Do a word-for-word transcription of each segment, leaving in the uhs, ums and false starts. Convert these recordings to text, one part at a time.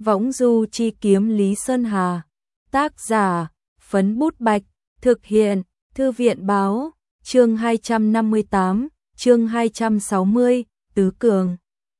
Võng du chi kiếm Lý Sơn Hà. Tác giả, Phấn Bút Bạch. Thực hiện, Thư viện Báo. Chương hai trăm năm mươi tám, chương hai trăm sáu mươi, Tứ Cường.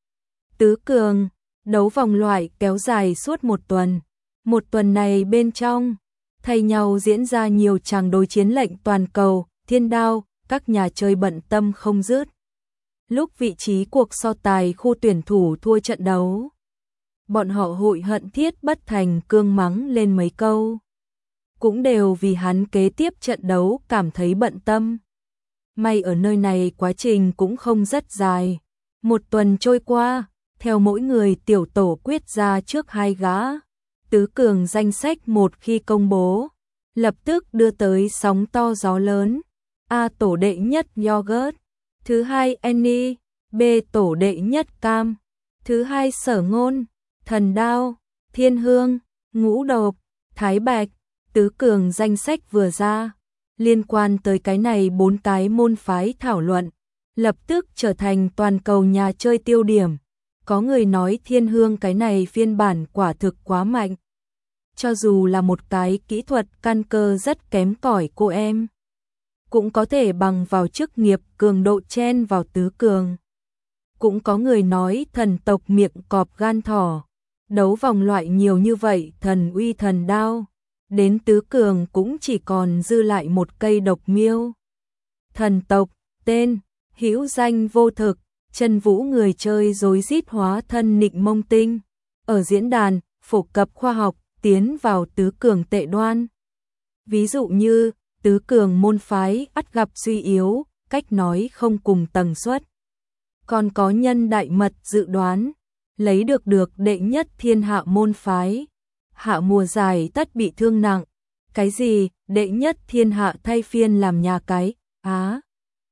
Tứ Cường, đấu vòng loại kéo dài suốt một tuần. Một tuần này bên trong, thay nhau diễn ra nhiều tràng đối chiến lệnh toàn cầu, thiên đao, các nhà chơi bận tâm không dứt. Lúc vị trí cuộc so tài khu tuyển thủ thua trận đấu, bọn họ hội hận thiết bất thành cương mắng lên mấy câu. Cũng đều vì hắn kế tiếp trận đấu cảm thấy bận tâm. May ở nơi này quá trình cũng không rất dài. Một tuần trôi qua, theo mỗi người tiểu tổ quyết ra trước hai gã. Tứ cường danh sách một khi công bố, lập tức đưa tới sóng to gió lớn. A tổ đệ nhất Yogurt, thứ hai Annie, B tổ đệ nhất Cam, thứ hai Sở Ngôn, Thần Đao, Thiên Hương, Ngũ Độc, Thái Bạch. Tứ cường danh sách vừa ra, liên quan tới cái này bốn cái môn phái thảo luận, lập tức trở thành toàn cầu nhà chơi tiêu điểm. Có người nói Thiên Hương cái này phiên bản quả thực quá mạnh. Cho dù là một cái kỹ thuật căn cơ rất kém cỏi cô em, cũng có thể bằng vào chức nghiệp cường độ chen vào tứ cường. Cũng có người nói thần tộc miệng cọp gan thỏ, đấu vòng loại nhiều như vậy thần uy thần đao, đến tứ cường cũng chỉ còn dư lại một cây độc miêu. Thần tộc, tên, hữu danh vô thực, chân vũ người chơi rối rít hóa thân nịnh mông tinh. Ở diễn đàn, phổ cập khoa học, tiến vào tứ cường tệ đoan. Ví dụ như, tứ cường môn phái ắt gặp suy yếu, cách nói không cùng tần suất. Còn có nhân đại mật dự đoán, lấy được được đệ nhất thiên hạ môn phái. Hạ mùa giải tất bị thương nặng. Cái gì, đệ nhất thiên hạ thay phiên làm nhà cái, á.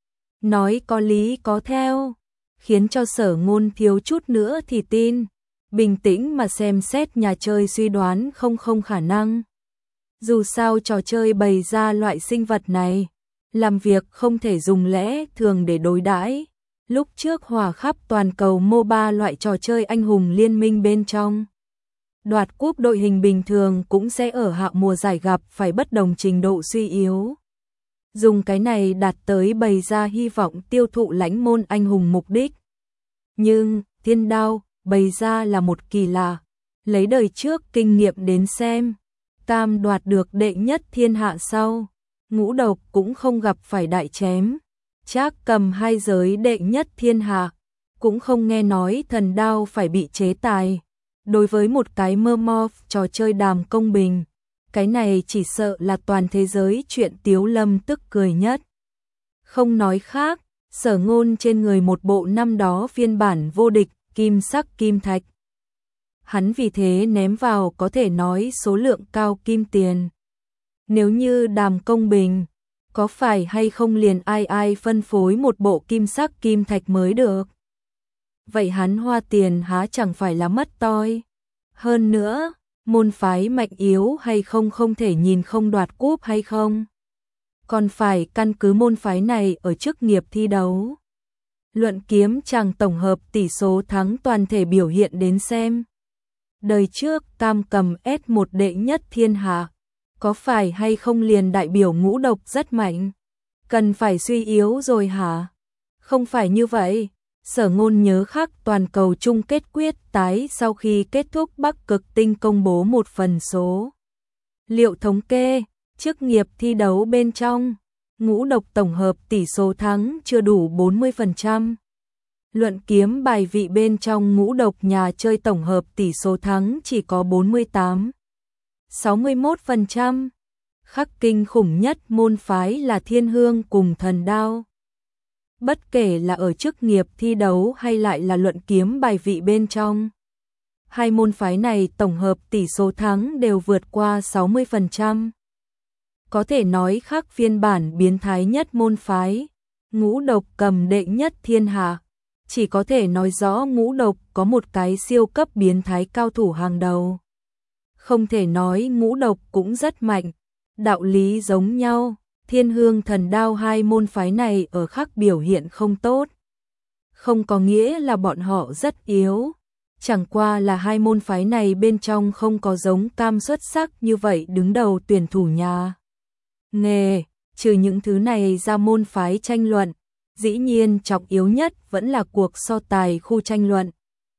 Nói có lý có theo, khiến cho Sở Ngôn thiếu chút nữa thì tin. Bình tĩnh mà xem xét nhà chơi suy đoán không không khả năng. Dù sao trò chơi bày ra loại sinh vật này, làm việc không thể dùng lẽ thường để đối đãi. Lúc trước hòa khắp toàn cầu mô ba loại trò chơi anh hùng liên minh bên trong. Đoạt cúp đội hình bình thường cũng sẽ ở hạ mùa giải gặp phải bất đồng trình độ suy yếu. Dùng cái này đạt tới bày ra hy vọng tiêu thụ lãnh môn anh hùng mục đích. Nhưng, thiên đao, bày ra là một kỳ lạ. Lấy đời trước kinh nghiệm đến xem, Cam đoạt được đệ nhất thiên hạ sau, Ngũ Độc cũng không gặp phải đại chém. Trác cầm hai giới đệ nhất thiên hạ, cũng không nghe nói Thần Đao phải bị chế tài. Đối với một cái mơ mo trò chơi đàm công bình, cái này chỉ sợ là toàn thế giới chuyện Tiếu Lâm tức cười nhất. Không nói khác, Sở Ngôn trên người một bộ năm đó phiên bản vô địch, kim sắc kim thạch. Hắn vì thế ném vào có thể nói số lượng cao kim tiền. Nếu như đàm công bình, có phải hay không liền ai ai phân phối một bộ kim sắc kim thạch mới được? Vậy hắn hoa tiền há chẳng phải là mất toi. Hơn nữa, môn phái mạnh yếu hay không không thể nhìn không đoạt cúp hay không. Còn phải căn cứ môn phái này ở chức nghiệp thi đấu. Luận kiếm chàng tổng hợp tỷ số thắng toàn thể biểu hiện đến xem. Đời trước Cam cầm S một đệ nhất thiên hạ, có phải hay không liền đại biểu Ngũ Độc rất mạnh? Cần phải suy yếu rồi hả? Không phải như vậy. Sở Ngôn nhớ khắc toàn cầu chung kết quyết tái sau khi kết thúc Bắc Cực Tinh công bố một phần số liệu thống kê, chức nghiệp thi đấu bên trong, Ngũ Độc tổng hợp tỷ số thắng chưa đủ bốn mươi phần trăm. Luận kiếm bài vị bên trong Ngũ Độc nhà chơi tổng hợp tỷ số thắng chỉ có bốn mươi tám, sáu mươi mốt phần trăm. Khắc kinh khủng nhất môn phái là Thiên Hương cùng Thần Đao. Bất kể là ở chức nghiệp thi đấu hay lại là luận kiếm bài vị bên trong, hai môn phái này tổng hợp tỷ số thắng đều vượt qua sáu mươi phần trăm. Có thể nói khác phiên bản biến thái nhất môn phái, Ngũ Độc cầm đệ nhất thiên hạ, chỉ có thể nói rõ Ngũ Độc có một cái siêu cấp biến thái cao thủ hàng đầu. Không thể nói Ngũ Độc cũng rất mạnh, đạo lý giống nhau. Thiên Hương Thần Đao hai môn phái này ở khắc biểu hiện không tốt. Không có nghĩa là bọn họ rất yếu. Chẳng qua là hai môn phái này bên trong không có giống Cam xuất sắc như vậy đứng đầu tuyển thủ nhà nghề, trừ những thứ này ra môn phái tranh luận, dĩ nhiên trọng yếu nhất vẫn là cuộc so tài khu tranh luận.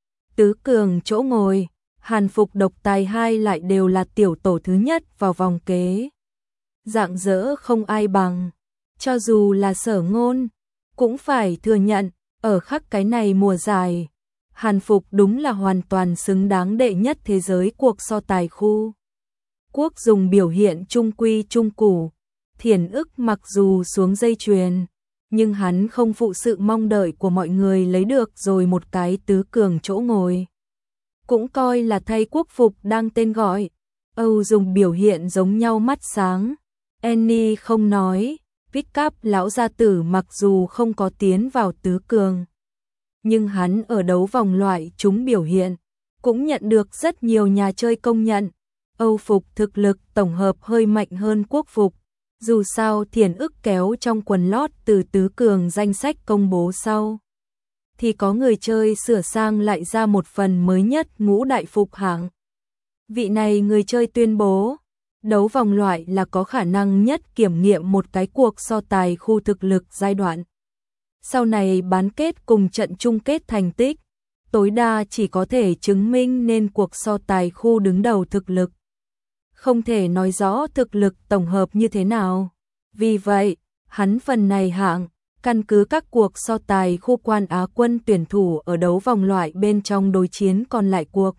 Tứ cường chỗ ngồi, Hàn Phục độc tài hai lại đều là tiểu tổ thứ nhất vào vòng kế. Rạng rỡ không ai bằng, cho dù là Sở Ngôn, cũng phải thừa nhận, ở khắc cái này mùa giải, Hàn Phục đúng là hoàn toàn xứng đáng đệ nhất thế giới cuộc so tài khu. Quốc dùng biểu hiện trung quy trung củ, Thiển ức mặc dù xuống dây chuyền, nhưng hắn không phụ sự mong đợi của mọi người lấy được rồi một cái tứ cường chỗ ngồi. Cũng coi là thay Quốc Phục đang tên gọi, Âu dùng biểu hiện giống nhau mắt sáng. Annie không nói, Pickup lão gia tử mặc dù không có tiến vào tứ cường, nhưng hắn ở đấu vòng loại chúng biểu hiện, cũng nhận được rất nhiều nhà chơi công nhận. Âu Phục thực lực tổng hợp hơi mạnh hơn Quốc Phục, dù sao Thiển ức kéo trong quần lót từ tứ cường danh sách công bố sau, thì có người chơi sửa sang lại ra một phần mới nhất ngũ đại phục hạng. Vị này người chơi tuyên bố, đấu vòng loại là có khả năng nhất kiểm nghiệm một cái cuộc so tài khu thực lực giai đoạn. Sau này bán kết cùng trận chung kết thành tích, tối đa chỉ có thể chứng minh nên cuộc so tài khu đứng đầu thực lực. Không thể nói rõ thực lực tổng hợp như thế nào. Vì vậy, hắn phần này hạng, căn cứ các cuộc so tài khu quan Á quân tuyển thủ ở đấu vòng loại bên trong đối chiến còn lại cuộc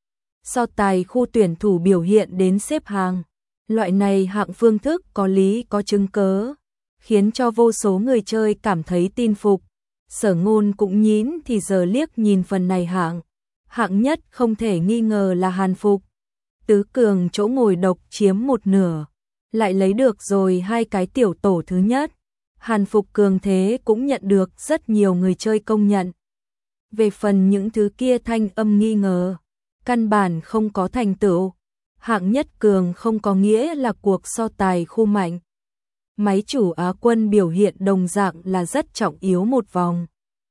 so tài khu tuyển thủ biểu hiện đến xếp hàng. Loại này hạng phương thức có lý có chứng cớ, khiến cho vô số người chơi cảm thấy tin phục. Sở Ngôn cũng nhín thì giờ liếc nhìn phần này hạng. Hạng nhất không thể nghi ngờ là Hàn Phục. Tứ cường chỗ ngồi độc chiếm một nửa, lại lấy được rồi hai cái tiểu tổ thứ nhất. Hàn Phục cường thế cũng nhận được rất nhiều người chơi công nhận. Về phần những thứ kia thanh âm nghi ngờ, căn bản không có thành tựu. Hạng nhất cường không có nghĩa là cuộc so tài khu mạnh. Máy chủ Á quân biểu hiện đồng dạng là rất trọng yếu một vòng.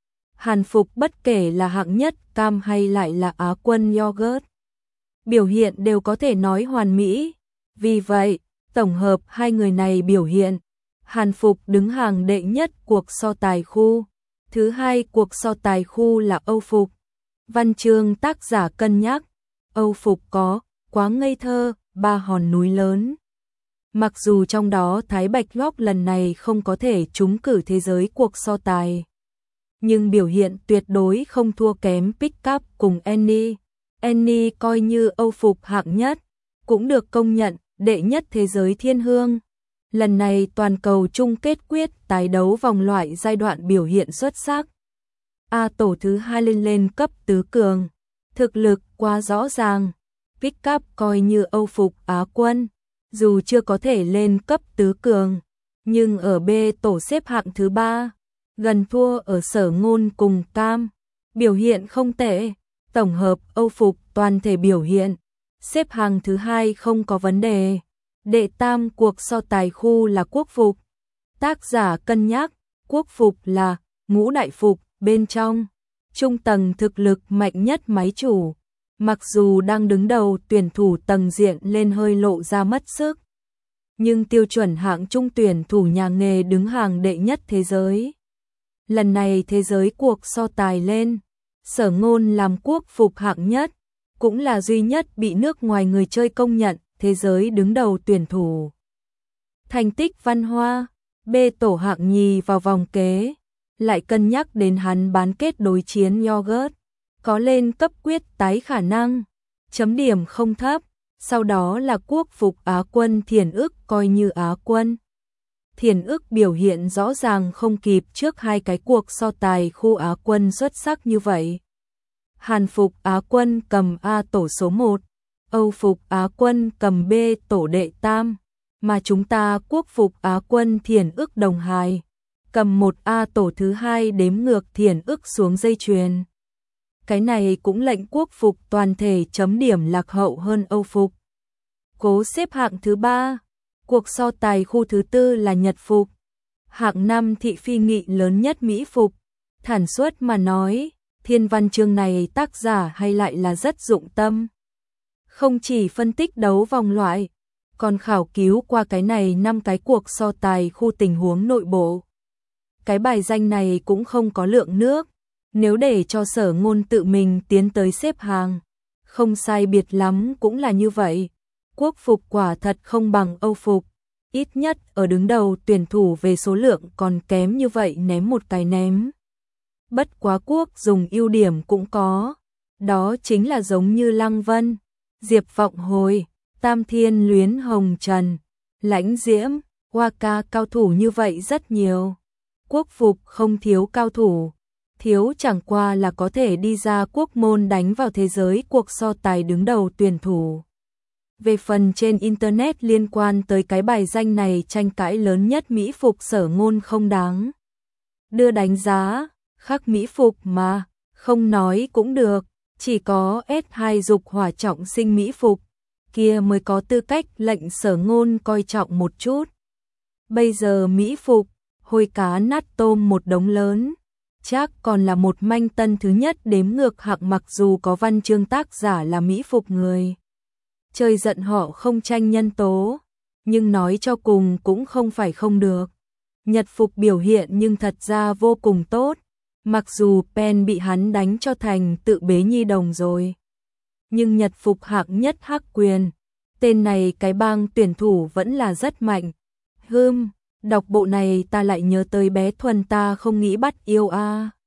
Hàn Phục bất kể là hạng nhất Cam hay lại là Á quân Yogurt, biểu hiện đều có thể nói hoàn mỹ. Vì vậy, tổng hợp hai người này biểu hiện, Hàn Phục đứng hàng đệ nhất cuộc so tài khu. Thứ hai cuộc so tài khu là Âu Phục. Văn chương tác giả cân nhắc, Âu Phục có quá ngây thơ, ba hòn núi lớn. Mặc dù trong đó Thái Bạch Lóc lần này không có thể trúng cử thế giới cuộc so tài, nhưng biểu hiện tuyệt đối không thua kém Pickup cùng Annie. Annie coi như Âu Phục hạng nhất, cũng được công nhận đệ nhất thế giới thiên hương. Lần này toàn cầu chung kết quyết tái đấu vòng loại giai đoạn biểu hiện xuất sắc. A tổ thứ hai lên lên cấp tứ cường, thực lực quá rõ ràng. Pickup coi như Âu Phục Á quân, dù chưa có thể lên cấp tứ cường, nhưng ở B tổ xếp hạng thứ ba, gần thua ở Sở Ngôn cùng Cam, biểu hiện không tệ. Tổng hợp Âu Phục toàn thể biểu hiện, xếp hàng thứ hai không có vấn đề. Đệ tam cuộc so tài khu là Quốc Phục. Tác giả cân nhắc, Quốc Phục là ngũ đại phục bên trong, trung tầng thực lực mạnh nhất máy chủ. Mặc dù đang đứng đầu tuyển thủ tầng diện lên hơi lộ ra mất sức, nhưng tiêu chuẩn hạng trung tuyển thủ nhà nghề đứng hàng đệ nhất thế giới. Lần này thế giới cuộc so tài lên, Sở Ngôn làm Quốc Phục hạng nhất, cũng là duy nhất bị nước ngoài người chơi công nhận thế giới đứng đầu tuyển thủ. Thành tích văn hoa, B tổ hạng nhì vào vòng kế, lại cân nhắc đến hắn bán kết đối chiến Yogurt, có lên cấp quyết tái khả năng, chấm điểm không thấp. Sau đó là Quốc Phục Á quân Thiển ức coi như Á quân. Thiển ức biểu hiện rõ ràng không kịp trước hai cái cuộc so tài khu Á quân xuất sắc như vậy. Hàn Phục Á quân cầm A tổ số một, Âu Phục Á quân cầm B tổ đệ tam, mà chúng ta Quốc Phục Á quân Thiển ức đồng hài, cầm một A tổ thứ hai đếm ngược Thiển ức xuống dây chuyền. Cái này cũng lệnh Quốc Phục toàn thể chấm điểm lạc hậu hơn Âu Phục. Cố xếp hạng thứ ba, cuộc so tài khu thứ tư là Nhật Phục. Hạng năm thị phi nghị lớn nhất Mỹ Phục. Thản suất mà nói, Thiên văn chương này tác giả hay lại là rất dụng tâm. Không chỉ phân tích đấu vòng loại, còn khảo cứu qua cái này năm cái cuộc so tài khu tình huống nội bộ. Cái bài danh này cũng không có lượng nước, nếu để cho Sở Ngôn tự mình tiến tới xếp hàng, không sai biệt lắm cũng là như vậy. Quốc phục quả thật không bằng Âu phục, ít nhất ở đứng đầu tuyển thủ về số lượng còn kém như vậy ném một cái ném. Bất quá quốc dùng ưu điểm cũng có, đó chính là giống như Lăng Vân, Diệp Vọng Hồi, Tam Thiên Luyến Hồng Trần, Lãnh Diễm, Hoa Ca cao thủ như vậy rất nhiều. Quốc phục không thiếu cao thủ, thiếu chẳng qua là có thể đi ra quốc môn đánh vào thế giới cuộc so tài đứng đầu tuyển thủ. Về phần trên Internet liên quan tới cái bài danh này tranh cãi lớn nhất Mỹ phục Sở Ngôn không đáng đưa đánh giá, khắc Mỹ phục mà, không nói cũng được, chỉ có ét hai dục hỏa trọng sinh Mỹ phục, kia mới có tư cách lệnh Sở Ngôn coi trọng một chút. Bây giờ Mỹ phục, hôi cá nát tôm một đống lớn, chắc còn là một manh tân thứ nhất đếm ngược hạng mặc dù có văn chương tác giả là Mỹ phục người. Trời giận họ không tranh nhân tố, nhưng nói cho cùng cũng không phải không được. Nhật phục biểu hiện nhưng thật ra vô cùng tốt, mặc dù Pen bị hắn đánh cho thành tự bế nhi đồng rồi. Nhưng Nhật phục hạng nhất Hắc Quyền, tên này cái bang tuyển thủ vẫn là rất mạnh. Hưm, đọc bộ này ta lại nhớ tới bé Thuần ta không nghĩ bắt yêu a.